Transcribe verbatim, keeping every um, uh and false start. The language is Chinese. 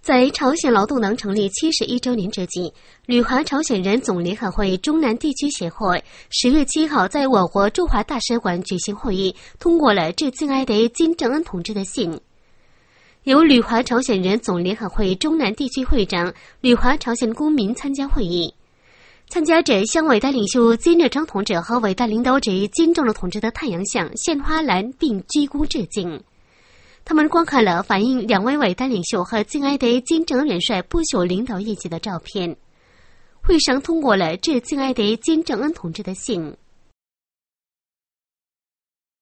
在朝鲜劳动党成立七十一周年之际，旅华朝鲜人总联合会中南地区协会十月七号在我国驻华大使馆举行会议，通过了致敬爱德金正恩同志的信。由旅华朝鲜人总联合会中南地区会长、旅华朝鲜公民参加会议。参加者向伟大领袖金日成同志和伟大领导者金正恩同志的太阳像献花篮并鞠躬致敬。他们观看了反映两位伟大领袖和敬爱的金正恩元帅不朽领导业绩的照片。会上通过了致敬爱的金正恩同志的信。